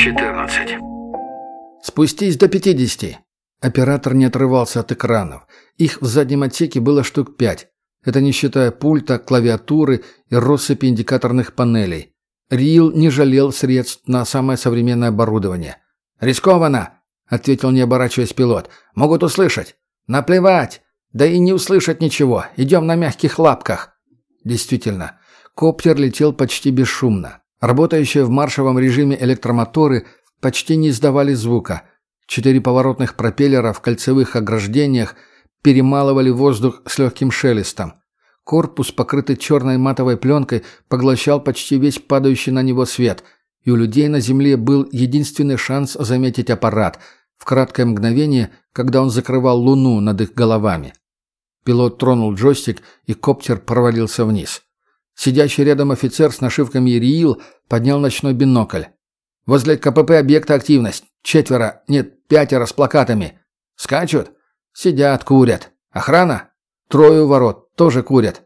14. «Спустись до 50». Оператор не отрывался от экранов. Их в заднем отсеке было штук 5. Это не считая пульта, клавиатуры и россыпи индикаторных панелей. Риил не жалел средств на самое современное оборудование. «Рискованно!» — ответил, не оборачиваясь, пилот. «Могут услышать». «Наплевать! Да и не услышать ничего. Идем на мягких лапках». Действительно, коптер летел почти бесшумно. Работающие в маршевом режиме электромоторы почти не издавали звука. 4 поворотных пропеллера в кольцевых ограждениях перемалывали воздух с легким шелестом. Корпус, покрытый черной матовой пленкой, поглощал почти весь падающий на него свет, и у людей на земле был единственный шанс заметить аппарат в краткое мгновение, когда он закрывал луну над их головами. Пилот тронул джойстик, и коптер провалился вниз. Сидящий рядом офицер с нашивками «Риил» поднял ночной бинокль. «Возле КПП объекта активность. 4, нет, 5 с плакатами. Скачут? Сидят, курят. Охрана? 3 у ворот, тоже курят.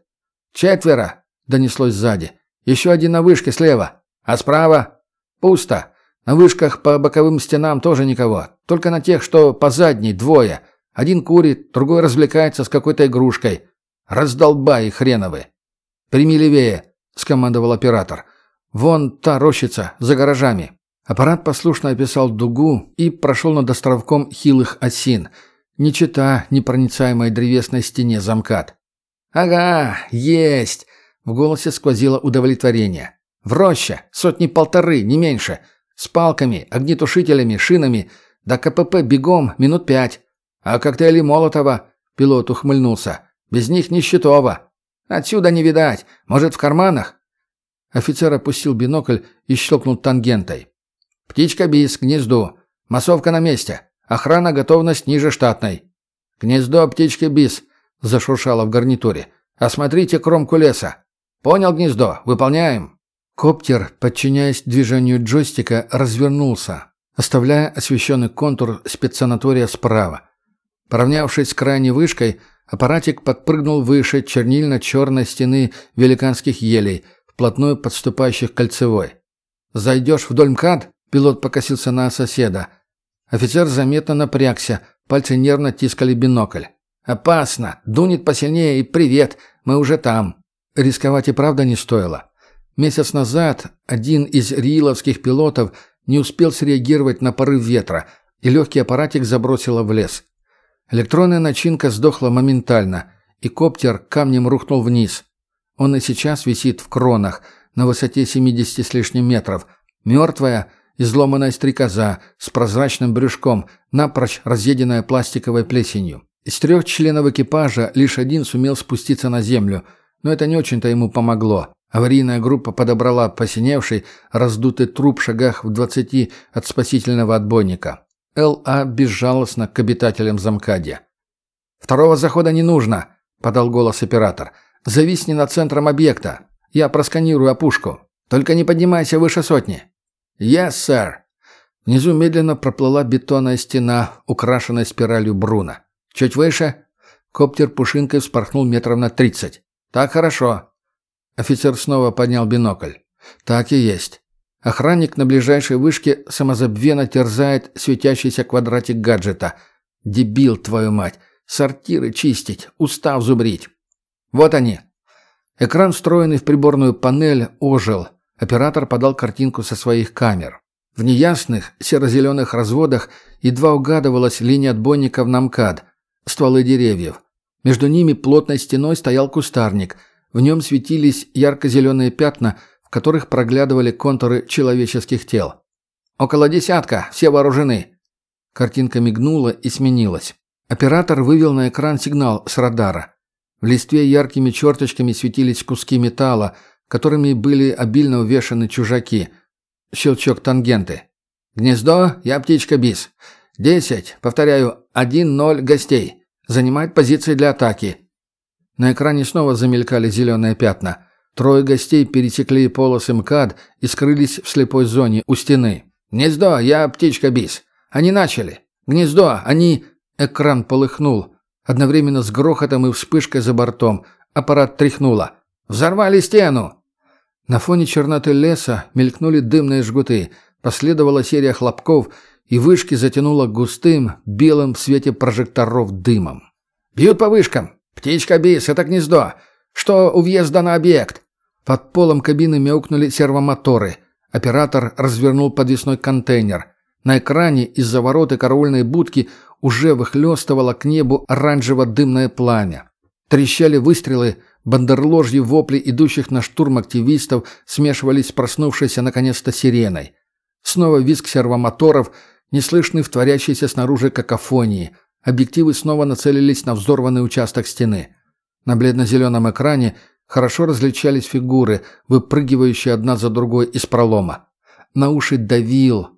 4, донеслось сзади. Еще один на вышке слева. А справа? Пусто. На вышках по боковым стенам тоже никого. Только на тех, что по задней, 2. Один курит, другой развлекается с какой-то игрушкой. Раздолбай хреновы. «Прими левее», — скомандовал оператор. «Вон та рощица, за гаражами». Аппарат послушно описал дугу и прошел над островком хилых осин. Не чета непроницаемой древесной стене замкат. «Ага, есть!» — в голосе сквозило удовлетворение. «В роще, 100-1,5, не меньше. С палками, огнетушителями, шинами. До КПП бегом минут 5. А коктейли Молотова?» — пилот ухмыльнулся. «Без них нищетово. Отсюда не видать. Может, в карманах?» Офицер опустил бинокль и щелкнул тангентой. «Птичка бис, к гнезду. Массовка на месте. Охрана, готовность ниже штатной». «Гнездо птички бис», — зашуршало в гарнитуре. «Осмотрите кромку леса». «Понял, гнездо. Выполняем». Коптер, подчиняясь движению джойстика, развернулся, оставляя освещенный контур спецсанатория справа. Поравнявшись с крайней вышкой, аппаратик подпрыгнул выше чернильно-черной стены великанских елей, вплотную подступающих к кольцевой. «Зайдешь вдоль МКАД?» — пилот покосился на соседа. Офицер заметно напрягся, пальцы нервно тискали бинокль. «Опасно! Дунет посильнее и привет! Мы уже там!» Рисковать и правда не стоило. Месяц назад один из рииловских пилотов не успел среагировать на порыв ветра, и легкий аппаратик забросило в лес. Электронная начинка сдохла моментально, и коптер камнем рухнул вниз. Он и сейчас висит в кронах, на высоте 70 с лишним метров. Мертвая, изломанная стрекоза с прозрачным брюшком, напрочь разъеденная пластиковой плесенью. Из 3 членов экипажа лишь один сумел спуститься на землю, но это не очень-то ему помогло. Аварийная группа подобрала посиневший, раздутый труп в шагах в 20 от спасительного отбойника. Л.А. безжалостно к обитателям замкадья. «Второго захода не нужно», — подал голос оператор. «Зависни над центром объекта. Я просканирую опушку. Только не поднимайся выше 100. «Yes, sir». Внизу медленно проплыла бетонная стена, украшенная спиралью Бруна. «Чуть выше?» Коптер пушинкой вспорхнул метров на 30. «Так хорошо». Офицер снова поднял бинокль. «Так и есть». Охранник на ближайшей вышке самозабвенно терзает светящийся квадратик гаджета. «Дебил, твою мать! Сортиры чистить, устав зубрить». «Вот они». Экран, встроенный в приборную панель, ожил. Оператор подал картинку со своих камер. В неясных серо-зеленых разводах едва угадывалась линия отбойников на МКАД, стволы деревьев. Между ними плотной стеной стоял кустарник. В нем светились ярко-зеленые пятна, в которых проглядывали контуры человеческих тел. «Около 10, все вооружены». Картинка мигнула и сменилась. Оператор вывел на экран сигнал с радара. В листве яркими черточками светились куски металла, которыми были обильно увешаны чужаки. Щелчок тангенты. «Гнездо, я птичка бис. 10, повторяю, 1-0 гостей. Занимает позиции для атаки». На экране снова замелькали зеленые пятна. 3 гостей пересекли полосы МКАД и скрылись в слепой зоне у стены. «Гнездо, я птичка бис. Они начали. Гнездо, они...» Экран полыхнул. Одновременно с грохотом и вспышкой за бортом. Аппарат тряхнуло. «Взорвали стену!» На фоне черноты леса мелькнули дымные жгуты. Последовала серия хлопков, и вышки затянуло густым, белым в свете прожекторов дымом. «Бьют по вышкам! Птичка-бис, это гнездо! Что у въезда на объект?» Под полом кабины мяукнули сервомоторы. Оператор развернул подвесной контейнер. На экране из-за ворота караульной будки уже выхлёстывало к небу оранжево-дымное пламя. Трещали выстрелы, бандерложьи вопли идущих на штурм активистов смешивались с проснувшейся наконец-то сиреной. Снова визг сервомоторов, неслышный в творящейся снаружи какофонии. Объективы снова нацелились на взорванный участок стены. На бледно-зеленом экране хорошо различались фигуры, выпрыгивающие одна за другой из пролома. На уши давил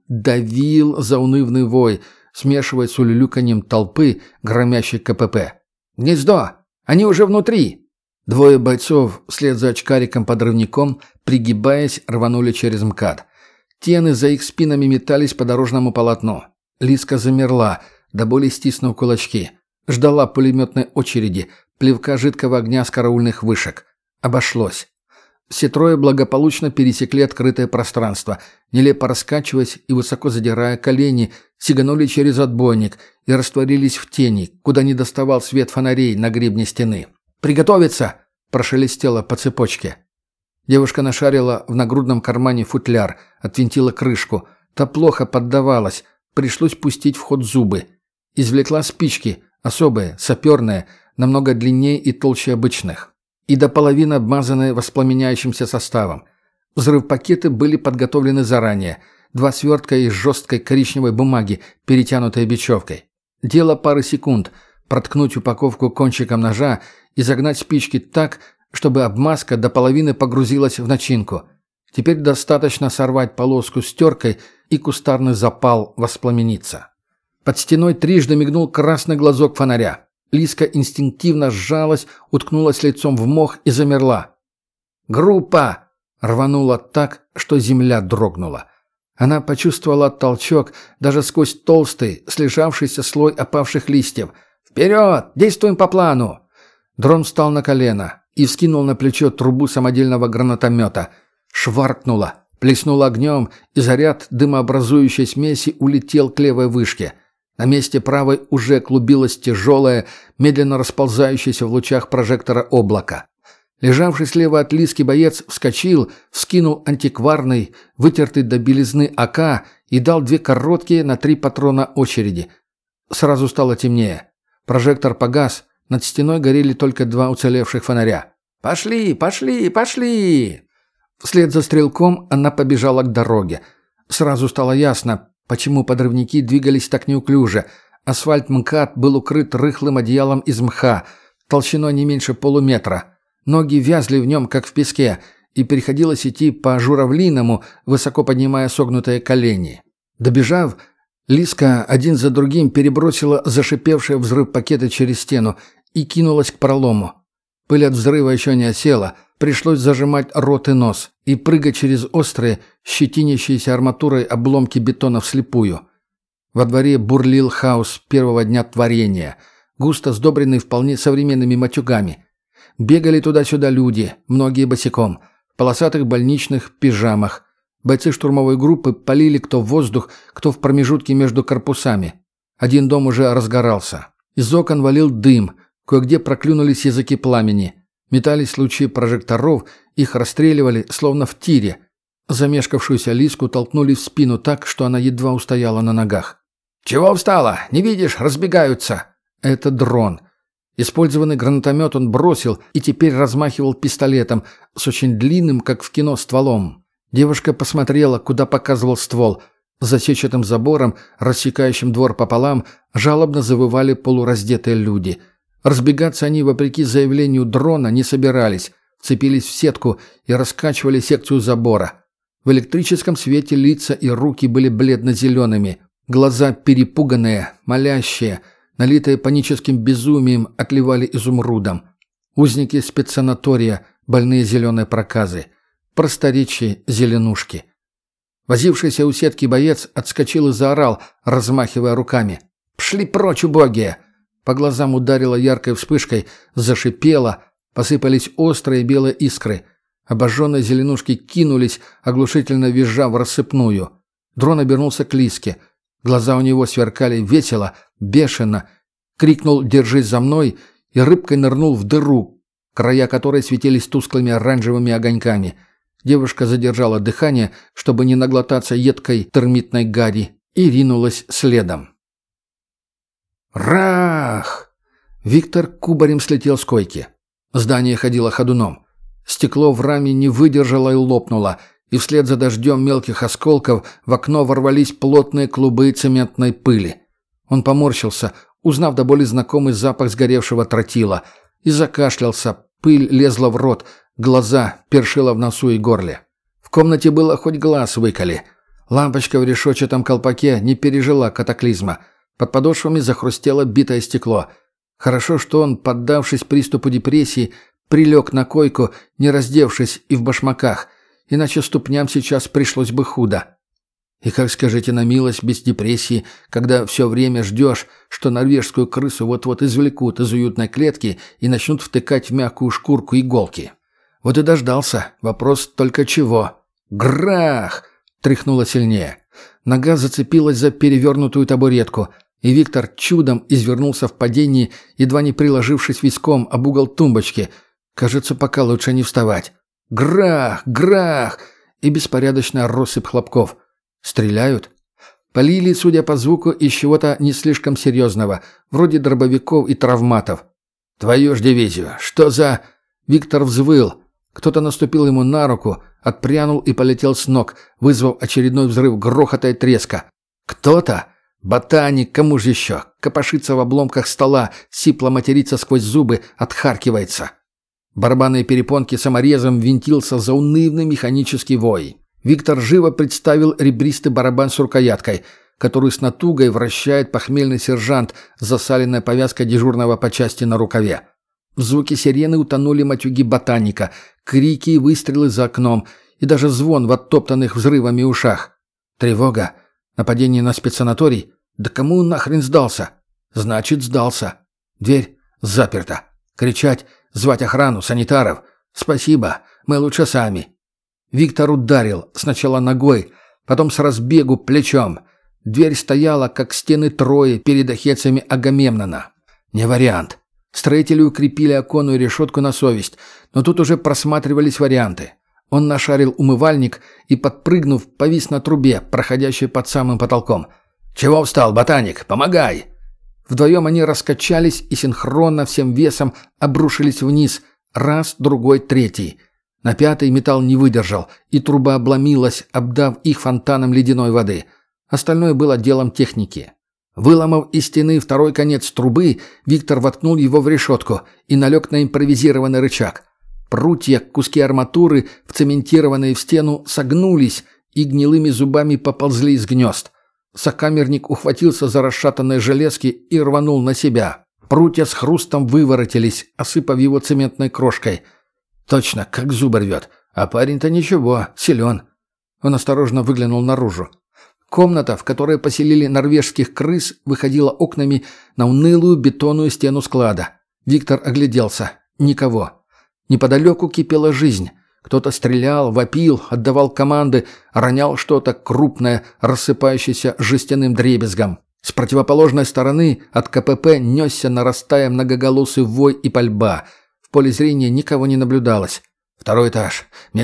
заунывный вой, смешиваясь с улюлюканьем толпы, громящей КПП. «Гнездо! Они уже внутри!» Двое бойцов, вслед за очкариком-подрывником, пригибаясь, рванули через МКАД. Тены за их спинами метались по дорожному полотну. Лиска замерла, до боли стиснув кулачки. Ждала пулеметной очереди, плевка жидкого огня с караульных вышек. Обошлось. Все трое благополучно пересекли открытое пространство, нелепо раскачиваясь и высоко задирая колени, сиганули через отбойник и растворились в тени, куда не доставал свет фонарей на гребне стены. «Приготовиться!» – прошелестело по цепочке. Девушка нашарила в нагрудном кармане футляр, отвинтила крышку. Та плохо поддавалась, пришлось пустить в ход зубы. Извлекла спички, особые, саперные, намного длиннее и толще обычных. И до половины обмазанные воспламеняющимся составом. Взрыв-пакеты были подготовлены заранее. 2 свертка из жесткой коричневой бумаги, перетянутой бечевкой. Дело пары секунд – проткнуть упаковку кончиком ножа и загнать спички так, чтобы обмазка до половины погрузилась в начинку. Теперь достаточно сорвать полоску стеркой, и кустарный запал воспламенится. Под стеной трижды мигнул красный глазок фонаря. Лиска инстинктивно сжалась, уткнулась лицом в мох и замерла. «Группа!» — рванула так, что земля дрогнула. Она почувствовала толчок даже сквозь толстый, слежавшийся слой опавших листьев. «Вперед! Действуем по плану!» Дрон встал на колено и вскинул на плечо трубу самодельного гранатомета. Шваркнуло, плеснуло огнем, и заряд дымообразующей смеси улетел к левой вышке. На месте правой уже клубилось тяжелое, медленно расползающееся в лучах прожектора облако. Лежавший слева от Лиски боец вскочил, вскинул антикварный, вытертый до белизны АК и дал 2 короткие на 3 патрона очереди. Сразу стало темнее. Прожектор погас, над стеной горели только 2 уцелевших фонаря. «Пошли, пошли, пошли!» Вслед за стрелком она побежала к дороге. Сразу стало ясно, почему подрывники двигались так неуклюже. Асфальт МКАД был укрыт рыхлым одеялом из мха, толщиной не меньше полуметра. Ноги вязли в нем, как в песке, и приходилось идти по журавлиному, высоко поднимая согнутые колени. Добежав, Лиска один за другим перебросила зашипевшие взрыв пакеты через стену и кинулась к пролому. Пыль от взрыва еще не осела, пришлось зажимать рот и нос и прыгать через острые, щетинящиеся арматурой обломки бетона вслепую. Во дворе бурлил хаос первого дня творения, густо сдобренный вполне современными матюгами. Бегали туда-сюда люди, многие босиком, в полосатых больничных пижамах. Бойцы штурмовой группы палили кто в воздух, кто в промежутке между корпусами. Один дом уже разгорался. Из окон валил дым, кое-где проклюнулись языки пламени. Метались лучи прожекторов, их расстреливали, словно в тире. Замешкавшуюся Лиску толкнули в спину так, что она едва устояла на ногах. «Чего встала? Не видишь? Разбегаются!» Это дрон. Использованный гранатомет он бросил и теперь размахивал пистолетом с очень длинным, как в кино, стволом. Девушка посмотрела, куда показывал ствол. За сетчатым забором, рассекающим двор пополам, жалобно завывали полураздетые люди. Разбегаться они, вопреки заявлению дрона, не собирались. Вцепились в сетку и раскачивали секцию забора. В электрическом свете лица и руки были бледно-зелеными. Глаза перепуганные, молящие, налитые паническим безумием, отливали изумрудом. Узники спецсанатория, больные зеленой проказы. Просторечие зеленушки. Возившийся у сетки боец отскочил и заорал, размахивая руками. «Пшли прочь, убогие!» По глазам ударило яркой вспышкой, зашипело, посыпались острые белые искры. Обожженные зеленушки кинулись, оглушительно визжа в рассыпную. Дрон обернулся к Лиске. Глаза у него сверкали весело, бешено. Крикнул «Держись за мной!» и рыбкой нырнул в дыру, края которой светились тусклыми оранжевыми огоньками. Девушка задержала дыхание, чтобы не наглотаться едкой термитной гари, и ринулась следом. Рах! Виктор кубарем слетел с койки. Здание ходило ходуном. Стекло в раме не выдержало и лопнуло, и вслед за дождем мелких осколков в окно ворвались плотные клубы цементной пыли. Он поморщился, узнав до боли знакомый запах сгоревшего тротила, и закашлялся, пыль лезла в рот, глаза першило в носу и горле. В комнате было хоть глаз выколи. Лампочка в решетчатом колпаке не пережила катаклизма. Под подошвами захрустело битое стекло. Хорошо, что он, поддавшись приступу депрессии, прилег на койку, не раздевшись и в башмаках, иначе ступням сейчас пришлось бы худо. И как, скажите на милость, без депрессии, когда все время ждешь, что норвежскую крысу вот-вот извлекут из уютной клетки и начнут втыкать в мягкую шкурку иголки. Вот и дождался. Вопрос только чего. Грах! Тряхнуло сильнее. Нога зацепилась за перевернутую табуретку, и Виктор чудом извернулся в падении, едва не приложившись виском об угол тумбочки. Кажется, пока лучше не вставать. Грах! Грах! И беспорядочная россыпь хлопков. Стреляют? Полили, судя по звуку, из чего-то не слишком серьезного, вроде дробовиков и травматов. «Твою ж дивизию! Что за...» Виктор взвыл. Кто-то наступил ему на руку, отпрянул и полетел с ног, вызвав очередной взрыв грохота и треска. «Кто-то? Ботаник, кому же еще? Копошится в обломках стола, сипло матерится сквозь зубы, отхаркивается». Барабанные перепонки саморезом винтился заунывный механический вой. Виктор живо представил ребристый барабан с рукояткой, которую с натугой вращает похмельный сержант с засаленной повязкой дежурного по части на рукаве. В звуке сирены утонули матюги ботаника, крики и выстрелы за окном, и даже звон в оттоптанных взрывами ушах. Тревога? Нападение на спецсанаторий? Да кому он нахрен сдался? Значит, сдался. Дверь заперта. Кричать, звать охрану, санитаров. Спасибо, мы лучше сами. Виктор ударил, сначала ногой, потом с разбегу плечом. Дверь стояла, как стены Трои перед ахейцами Агамемнона. Не вариант. Строители укрепили оконную решетку на совесть, но тут уже просматривались варианты. Он нашарил умывальник и, подпрыгнув, повис на трубе, проходящей под самым потолком. «Чего встал, ботаник? Помогай!» Вдвоем они раскачались и синхронно всем весом обрушились вниз. Раз, другой, третий. На пятый металл не выдержал, и труба обломилась, обдав их фонтаном ледяной воды. Остальное было делом техники. Выломав из стены второй конец трубы, Виктор воткнул его в решетку и налег на импровизированный рычаг. Прутья, куски арматуры, вцементированные в стену, согнулись и гнилыми зубами поползли из гнезд. Сокамерник ухватился за расшатанные железки и рванул на себя. Прутья с хрустом выворотились, осыпав его цементной крошкой. Точно, как зубы рвет. А парень-то ничего, силен. Он осторожно выглянул наружу. Комната, в которой поселили норвежских крыс, выходила окнами на унылую бетонную стену склада. Виктор огляделся. Никого. Неподалеку кипела жизнь. Кто-то стрелял, вопил, отдавал команды, ронял что-то крупное, рассыпающееся жестяным дребезгом. С противоположной стороны от КПП несся, нарастая многоголосый вой и пальба. В поле зрения никого не наблюдалось. Второй этаж.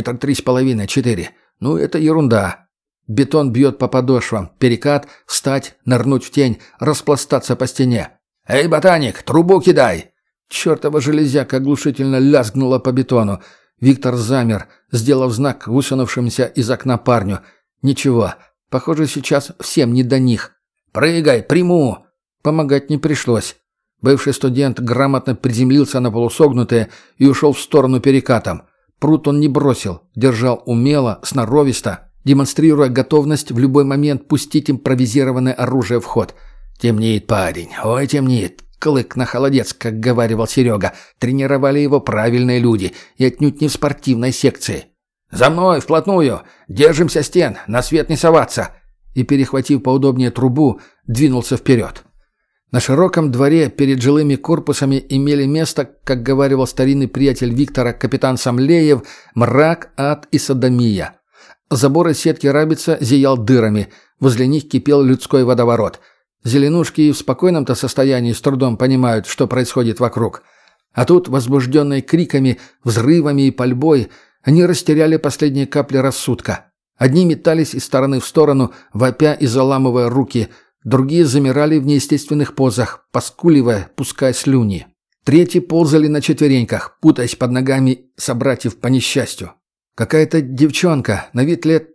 3,5 метра, 4. Ну, это ерунда. Бетон бьет по подошвам. Перекат, встать, нырнуть в тень, распластаться по стене. «Эй, ботаник, трубу кидай!» Чертова железяка оглушительно лязгнула по бетону. Виктор замер, сделав знак высунувшимся из окна парню. Ничего, похоже, сейчас всем не до них. «Прыгай, приму!» Помогать не пришлось. Бывший студент грамотно приземлился на полусогнутые и ушел в сторону перекатом. Прут он не бросил, держал умело, сноровисто, демонстрируя готовность в любой момент пустить импровизированное оружие в ход. «Темнеет, парень, ой, темнеет. Клык на холодец», как говаривал Серега. Тренировали его правильные люди, и отнюдь не в спортивной секции. «За мной, вплотную! Держимся стен, на свет не соваться!» И, перехватив поудобнее трубу, двинулся вперед. На широком дворе перед жилыми корпусами имели место, как говаривал старинный приятель Виктора капитан Самлеев, мрак, ад и содомия. Забор из сетки рабица зиял дырами, Возле них кипел людской водоворот. Зеленушки и в спокойном-то состоянии с трудом понимают, что происходит вокруг. А тут, возбужденные криками, взрывами и пальбой, они растеряли последние капли рассудка. Одни метались из стороны в сторону, вопя и заламывая руки, другие замирали в неестественных позах, поскуливая, пуская слюни. Третьи ползали на четвереньках, путаясь под ногами собратьев по несчастью. Какая-то девчонка, на вид лет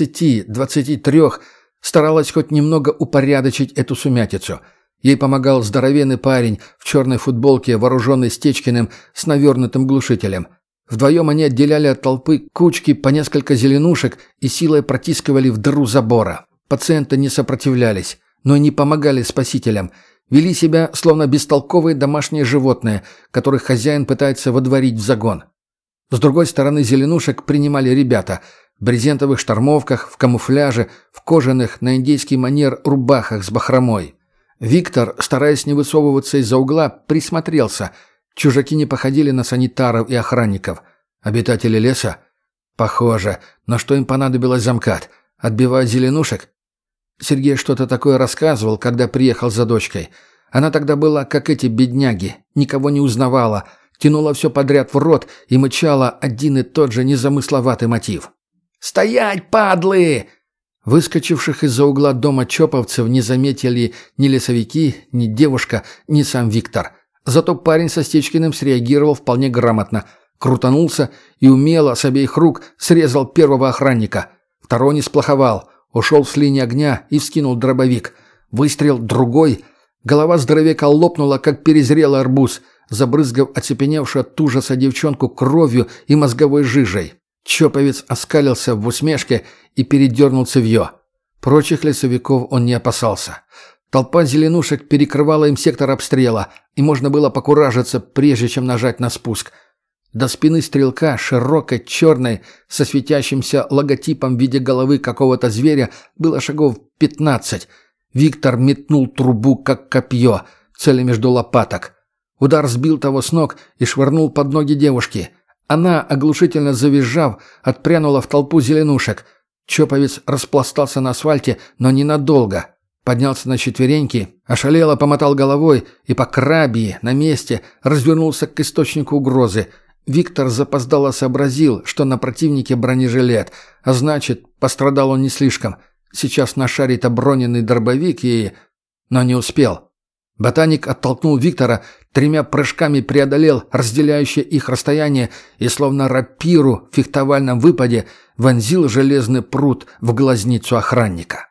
20-23, старалась хоть немного упорядочить эту сумятицу. Ей помогал здоровенный парень в черной футболке, вооруженный Стечкиным с навернутым глушителем. Вдвоем они отделяли от толпы кучки по несколько зеленушек и силой протискивали в дыру забора. Пациенты не сопротивлялись, но и не помогали спасителям. Вели себя, словно бестолковые домашние животные, которых хозяин пытается водворить в загон. С другой стороны зеленушек принимали ребята в брезентовых штормовках, в камуфляже, в кожаных на индейский манер рубахах с бахромой. Виктор, стараясь не высовываться из-за угла, присмотрелся. Чужаки не походили на санитаров и охранников. Обитатели леса? Похоже. Но что им понадобилось за МКАД? Отбивать зеленушек? Сергей что-то такое рассказывал, когда приехал за дочкой. Она тогда была, как эти бедняги, никого не узнавала, тянула все подряд в рот и мычала один и тот же незамысловатый мотив. «Стоять, падлы!» Выскочивших из-за угла дома чоповцев не заметили ни лесовики, ни девушка, ни сам Виктор. Зато парень со Стечкиным среагировал вполне грамотно. Крутанулся и умело с обеих рук срезал первого охранника. Второй не сплоховал. Ушел с линии огня и вскинул дробовик. Выстрел другой. Голова здоровяка лопнула, как перезрелый арбуз, забрызгав оцепеневшую от ужаса девчонку кровью и мозговой жижей. Чоповец оскалился в усмешке и передернул цевьё. Прочих лесовиков он не опасался. Толпа зеленушек перекрывала им сектор обстрела, и можно было покуражиться, прежде чем нажать на спуск. До спины стрелка, широкой, черной, со светящимся логотипом в виде головы какого-то зверя, было шагов 15. Виктор метнул трубу, как копье, целя между лопаток. Удар сбил того с ног и швырнул под ноги девушки. Она, оглушительно завизжав, отпрянула в толпу зеленушек. Чоповец распластался на асфальте, но ненадолго. Поднялся на четвереньки, ошалело помотал головой и по крабии на месте развернулся к источнику угрозы. Виктор запоздало сообразил, что на противнике бронежилет, а значит, пострадал он не слишком. Сейчас нашарит оброненный дробовик и... Но не успел. Ботаник оттолкнул Виктора, 3 прыжками преодолел разделяющее их расстояние и, словно рапиру в фехтовальном выпаде, вонзил железный прут в глазницу охранника.